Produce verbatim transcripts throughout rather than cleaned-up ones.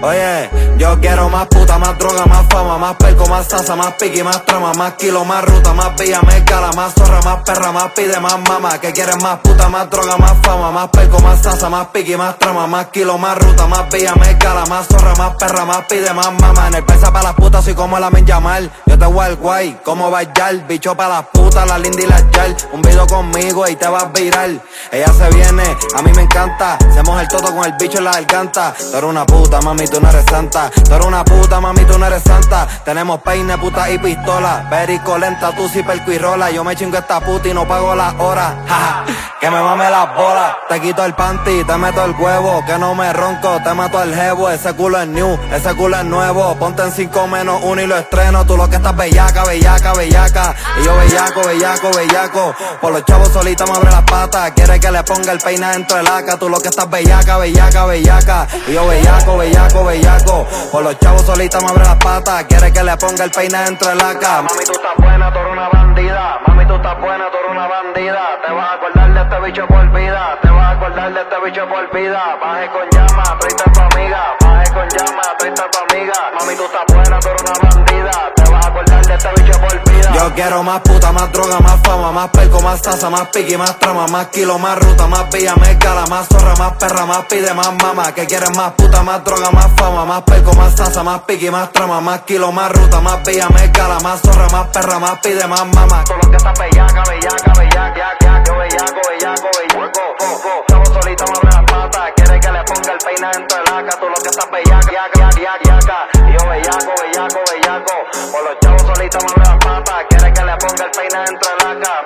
Oye, yo quiero más puta, más droga, más fama, más perco, más salsa, más piqui, más trama, más kilo, más ruta, más villa, más gala, más zorra, más perra, más pide, más mama. Que quieres más puta, más droga, más fama, más perco, más salsa, más piqui, más trama, más kilo, más ruta, más villa, más gala, más zorra, más perra, más pide, más mama. En el pesa pa' las putas soy como la men Yamal. Yo te voy al guay, como bailar, bicho pa' las putas, la linda y la yal. Un video conmigo y te vas a viral. Ella se viene, a mí me encanta. Hacemos el toto con el bicho en la garganta. Tú eres una puta, mami, tú no eres santa. Tú eres una puta, mami, tú no eres santa. Tenemos peine, puta y pistola. Perico lenta, tú sí perco y rola. Yo me chingo esta puta y no pago las horas. Jaja, que me mame las bolas. Te quito el panty, te meto el huevo. Que no me ronco, te mato el jevo. Ese culo es new, ese culo es nuevo. Ponte en cinco menos uno y lo estreno. Tú lo que estás bellaca, bellaca, bellaca. Y yo bellaco, bellaco, bellaco. Por los chavos solita me abre las patas. Quiere que le ponga el peine dentro del aca. Tú lo que estás bellaca, bellaca, bellaca. Y yo bellaco, bellaco, bellaco. Por los chavos solita me abre las patas. Quiere que le ponga el peine dentro del aca. Mami, tú estás buena, tú eres una bandida. Mami, tú estás buena, tú eres una bandida. Te vas a acordar de este bicho por vida. Te vas a acordar de este bicho por vida. Baje con llama, triste tu amiga. Baje con llama, triste tu amiga. Mami, tú estás buena, tú eres una bandida. Te vas a acordar de este bicho por vida. Yo quiero más puta, más droga, más fama, más perco, más salsa, más piqui, más trama, más kilo, más ruta, más villa, más gala, más zorra, más perra, más pide, más mama. Que quieres más puta, más droga, más fama, más perco, más salsa, más piqui, más trama, más kilo, más ruta, más villa, más gala, más zorra, más perra, más pide, más mama. Todo lo que está bellaca, bellaca, bellaca, yo bellaco, bellaco, bellaco. Estamos solitos, me abre las patas. Quiere que le ponga el peine dentro del aca. Tú lo que estás bellaca, yaca, yaca, yaca. Y yo bellaco, bellaco, bellaco. Por los chavos solitos me abre las patas. Quiere que le ponga el peine dentro del aca.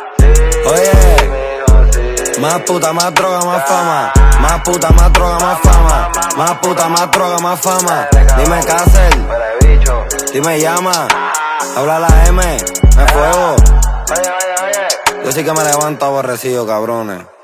Oye, más puta, más droga, más fama. Más puta, más droga, más fama. Más puta, más droga, más fama. Dime qué hacer. Dime llama. Habla la M. Me fuego. Yo sí que me levanto aborrecido, cabrones.